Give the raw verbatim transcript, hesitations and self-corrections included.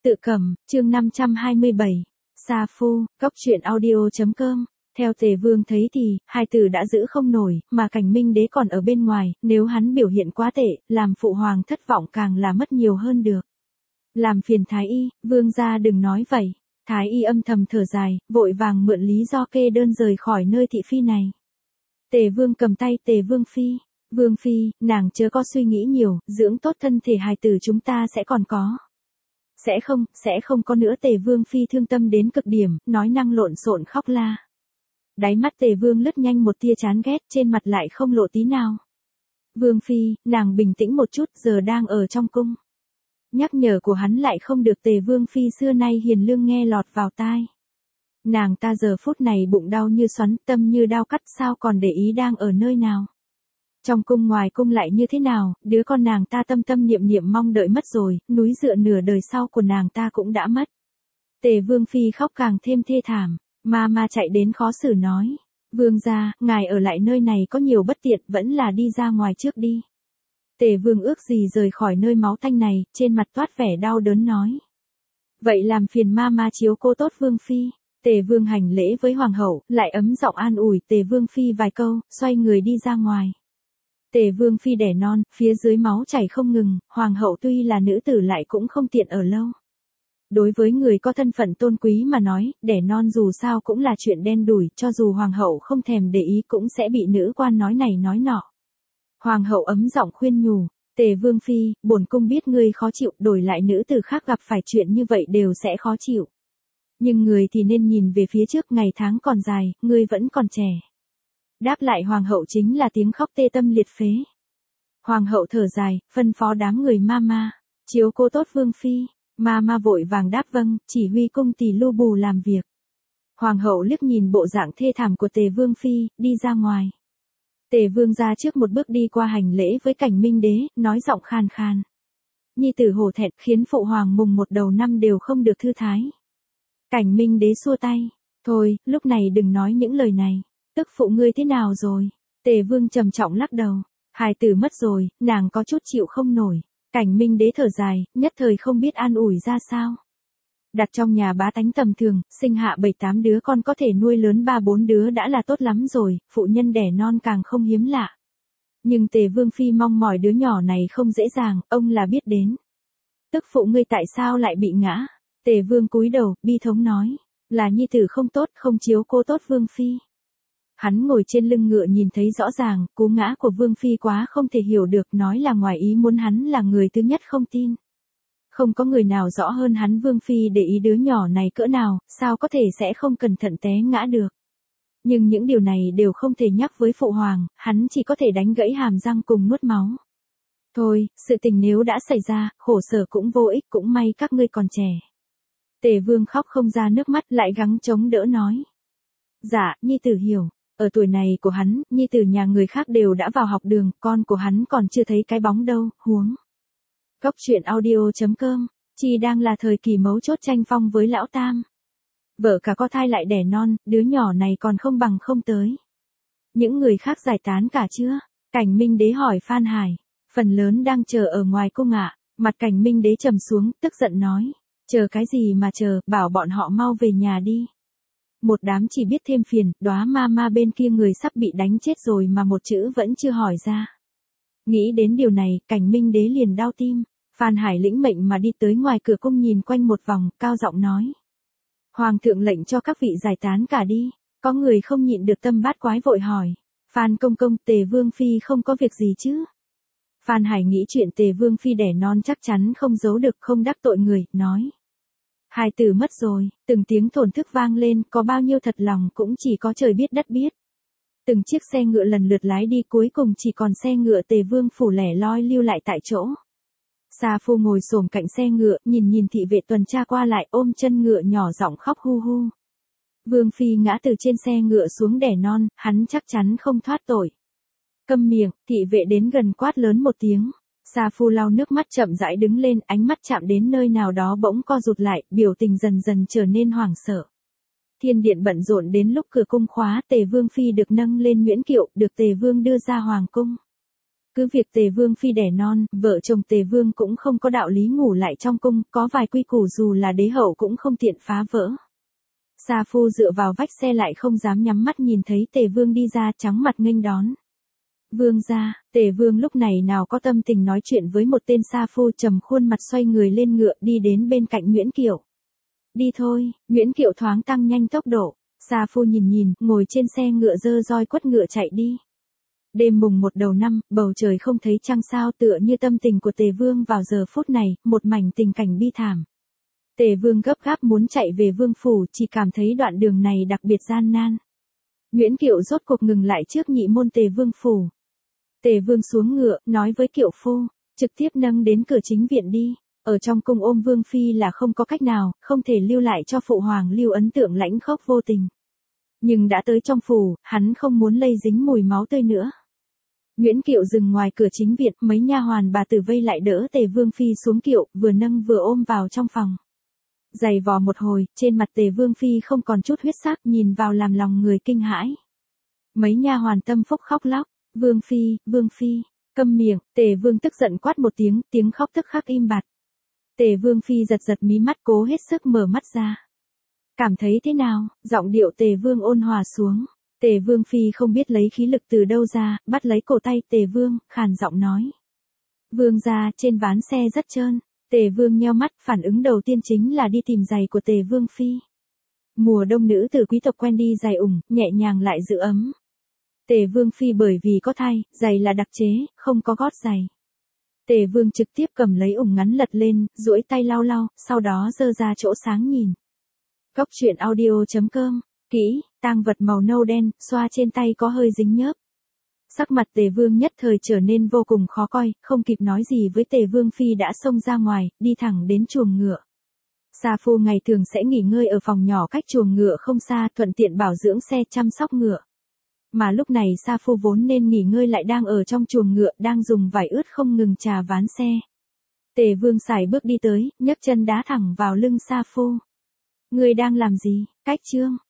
Tự cầm, chương năm trăm hai mươi bảy. Sa Phu, Cóc truyện audio chấm com. Theo Tề Vương thấy thì, hai tử đã giữ không nổi, mà Cảnh Minh Đế còn ở bên ngoài, nếu hắn biểu hiện quá tệ, làm phụ hoàng thất vọng càng là mất nhiều hơn được. Làm phiền Thái Y, Vương gia đừng nói vậy. Thái Y âm thầm thở dài, vội vàng mượn lý do kê đơn rời khỏi nơi thị phi này. Tề Vương cầm tay Tề Vương Phi. Vương Phi, nàng chớ có suy nghĩ nhiều, dưỡng tốt thân thể hài tử chúng ta sẽ còn có. Sẽ không, sẽ không có nữa. Tề Vương Phi thương tâm đến cực điểm, nói năng lộn xộn khóc la. Đáy mắt Tề Vương lướt nhanh một tia chán ghét, trên mặt lại không lộ tí nào. Vương Phi, nàng bình tĩnh một chút, giờ đang ở trong cung. Nhắc nhở của hắn lại không được Tề Vương Phi xưa nay hiền lương nghe lọt vào tai. Nàng ta giờ phút này bụng đau như xoắn, tâm như đao cắt, sao còn để ý đang ở nơi nào. Trong cung ngoài cung lại như thế nào, đứa con nàng ta tâm tâm niệm niệm mong đợi mất rồi, núi dựa nửa đời sau của nàng ta cũng đã mất. Tề Vương Phi khóc càng thêm thê thảm, ma ma chạy đến khó xử nói. Vương gia, ngài ở lại nơi này có nhiều bất tiện, vẫn là đi ra ngoài trước đi. Tề Vương ước gì rời khỏi nơi máu tanh này, trên mặt toát vẻ đau đớn nói. Vậy làm phiền ma ma chiếu cố tốt Vương Phi. Tề Vương hành lễ với Hoàng hậu, lại ấm giọng an ủi Tề Vương Phi vài câu, xoay người đi ra ngoài. Tề Vương Phi đẻ non, phía dưới máu chảy không ngừng, Hoàng hậu tuy là nữ tử lại cũng không tiện ở lâu. Đối với người có thân phận tôn quý mà nói, đẻ non dù sao cũng là chuyện đen đủi, cho dù Hoàng hậu không thèm để ý cũng sẽ bị nữ quan nói này nói nọ. Hoàng hậu ấm giọng khuyên nhủ, Tề Vương Phi, bổn cung biết ngươi khó chịu, đổi lại nữ tử khác gặp phải chuyện như vậy đều sẽ khó chịu. Nhưng người thì nên nhìn về phía trước, ngày tháng còn dài, ngươi vẫn còn trẻ. Đáp lại Hoàng hậu chính là tiếng khóc tê tâm liệt phế. Hoàng hậu thở dài, phân phó đám người ma ma, chiếu cố tốt Vương Phi. Ma ma vội vàng đáp vâng, chỉ huy cung tỳ lưu bù làm việc. Hoàng hậu liếc nhìn bộ dạng thê thảm của Tề Vương Phi, đi ra ngoài. Tề Vương ra trước một bước đi qua hành lễ với Cảnh Minh Đế, nói giọng khan khan. Nhi tử hổ thẹn, khiến phụ hoàng mùng một đầu năm đều không được thư thái. Cảnh Minh Đế xua tay, thôi, lúc này đừng nói những lời này. Tức phụ ngươi thế nào rồi? Tề Vương trầm trọng lắc đầu. Hài tử mất rồi, nàng có chút chịu không nổi. Cảnh Minh Đế thở dài, nhất thời không biết an ủi ra sao. Đặt trong nhà bá tánh tầm thường, sinh hạ bảy tám đứa con có thể nuôi lớn ba bốn đứa đã là tốt lắm rồi, phụ nhân đẻ non càng không hiếm lạ. Nhưng Tề Vương Phi mong mỏi đứa nhỏ này không dễ dàng, ông là biết đến. Tức phụ ngươi tại sao lại bị ngã? Tề Vương cúi đầu, bi thống nói, là nhi tử không tốt, không chiếu cố tốt Vương Phi. Hắn ngồi trên lưng ngựa nhìn thấy rõ ràng, cú ngã của Vương Phi quá không thể hiểu được, nói là ngoài ý muốn, hắn là người thứ nhất không tin. Không có người nào rõ hơn hắn Vương Phi để ý đứa nhỏ này cỡ nào, sao có thể sẽ không cẩn thận té ngã được. Nhưng những điều này đều không thể nhắc với phụ hoàng, hắn chỉ có thể đánh gãy hàm răng cùng nuốt máu. Thôi, sự tình nếu đã xảy ra, khổ sở cũng vô ích, cũng may các ngươi còn trẻ. Tề Vương khóc không ra nước mắt, lại gắng chống đỡ nói. Dạ, nhi tử hiểu. Ở tuổi này của hắn, nhi tử nhà người khác đều đã vào học đường, con của hắn còn chưa thấy cái bóng đâu, huống. Cóc truyện audio chấm com, chi đang là thời kỳ mấu chốt tranh phong với lão tam. Vợ cả có thai lại đẻ non, đứa nhỏ này còn không bằng không tới. Những người khác giải tán cả chưa? Cảnh Minh Đế hỏi Phan Hải. Phần lớn đang chờ ở ngoài cung ạ. Mặt Cảnh Minh Đế trầm xuống, tức giận nói. Chờ cái gì mà chờ, bảo bọn họ mau về nhà đi. Một đám chỉ biết thêm phiền, đóa ma ma bên kia người sắp bị đánh chết rồi mà một chữ vẫn chưa hỏi ra. Nghĩ đến điều này, Cảnh Minh Đế liền đau tim. Phan Hải lĩnh mệnh mà đi tới ngoài cửa cung nhìn quanh một vòng, cao giọng nói. Hoàng thượng lệnh cho các vị giải tán cả đi. Có người không nhịn được tâm bát quái vội hỏi. Phan công công, Tề Vương Phi không có việc gì chứ? Phan Hải nghĩ chuyện Tề Vương Phi đẻ non chắc chắn không giấu được, không đắc tội người, nói. Hài tử mất rồi, từng tiếng thổn thức vang lên, có bao nhiêu thật lòng cũng chỉ có trời biết đất biết. Từng chiếc xe ngựa lần lượt lái đi, cuối cùng chỉ còn xe ngựa Tề Vương phủ lẻ loi lưu lại tại chỗ. Sa Phu ngồi xổm cạnh xe ngựa, nhìn nhìn thị vệ tuần tra qua lại, ôm chân ngựa nhỏ giọng khóc hu hu. Vương Phi ngã từ trên xe ngựa xuống đẻ non, hắn chắc chắn không thoát tội. Câm miệng, thị vệ đến gần quát lớn một tiếng. Sa Phu lau nước mắt chậm rãi đứng lên, ánh mắt chạm đến nơi nào đó bỗng co rụt lại, biểu tình dần dần trở nên hoảng sợ. Thiên điện bận rộn đến lúc cửa cung khóa, Tề Vương Phi được nâng lên nguyễn kiệu, được Tề Vương đưa ra hoàng cung. Cứ việc Tề Vương phi đẻ non, vợ chồng Tề Vương cũng không có đạo lý ngủ lại trong cung, có vài quy củ dù là đế hậu cũng không tiện phá vỡ. Sa Phu dựa vào vách xe lại không dám nhắm mắt nhìn thấy Tề Vương đi ra, trắng mặt nghênh đón. Vương gia, Tề Vương lúc này nào có tâm tình nói chuyện với một tên Sa Phu, trầm khuôn mặt xoay người lên ngựa đi đến bên cạnh Nguyễn Kiệu. Đi thôi, Nguyễn Kiệu thoáng tăng nhanh tốc độ. Sa Phu nhìn nhìn, ngồi trên xe ngựa dơ roi quất ngựa chạy đi. Đêm mùng một đầu năm, bầu trời không thấy trăng sao, tựa như tâm tình của Tề Vương vào giờ phút này, một mảnh tình cảnh bi thảm. Tề Vương gấp gáp muốn chạy về vương phủ, chỉ cảm thấy đoạn đường này đặc biệt gian nan. Nguyễn Kiệu rốt cuộc ngừng lại trước nhị môn Tề Vương phủ. Tề Vương xuống ngựa, nói với Kiệu Phu, trực tiếp nâng đến cửa chính viện đi. Ở trong cung ôm Vương phi là không có cách nào, không thể lưu lại cho phụ hoàng lưu ấn tượng lãnh khốc vô tình. Nhưng đã tới trong phủ, hắn không muốn lây dính mùi máu tươi nữa. Nguyễn Kiệu dừng ngoài cửa chính viện, mấy nha hoàn bà tử vây lại đỡ Tề Vương phi xuống kiệu, vừa nâng vừa ôm vào trong phòng. Giày vò một hồi, trên mặt Tề Vương phi không còn chút huyết sắc, nhìn vào làm lòng người kinh hãi. Mấy nha hoàn tâm phúc khóc lóc, Vương phi, Vương phi, câm miệng. Tề Vương tức giận quát một tiếng, tiếng khóc tức khắc im bặt. Tề Vương phi giật giật mí mắt, cố hết sức mở mắt ra. Cảm thấy thế nào? Giọng điệu Tề Vương ôn hòa xuống. Tề Vương phi không biết lấy khí lực từ đâu ra, bắt lấy cổ tay Tề Vương, khàn giọng nói. Vương gia, trên ván xe rất trơn. Tề Vương nheo mắt, phản ứng đầu tiên chính là đi tìm giày của Tề Vương phi. Mùa đông nữ từ quý tộc quen đi giày ủng, nhẹ nhàng lại giữ ấm. Tề Vương phi bởi vì có thai, giày là đặc chế, không có gót giày. Tề Vương trực tiếp cầm lấy ủng ngắn lật lên, duỗi tay lau lau, sau đó giơ ra chỗ sáng nhìn. Cốc truyện audio chấm com, kỹ, tang vật màu nâu đen, xoa trên tay có hơi dính nhớp. Sắc mặt Tề Vương nhất thời trở nên vô cùng khó coi, không kịp nói gì với Tề Vương phi đã xông ra ngoài, đi thẳng đến chuồng ngựa. Sa Phu ngày thường sẽ nghỉ ngơi ở phòng nhỏ cách chuồng ngựa không xa, thuận tiện bảo dưỡng xe, chăm sóc ngựa. Mà lúc này Sa Phu vốn nên nghỉ ngơi lại đang ở trong chuồng ngựa, đang dùng vải ướt không ngừng chà ván xe. Tề Vương sải bước đi tới, nhấc chân đá thẳng vào lưng Sa Phu. Ngươi đang làm gì? Cách chương.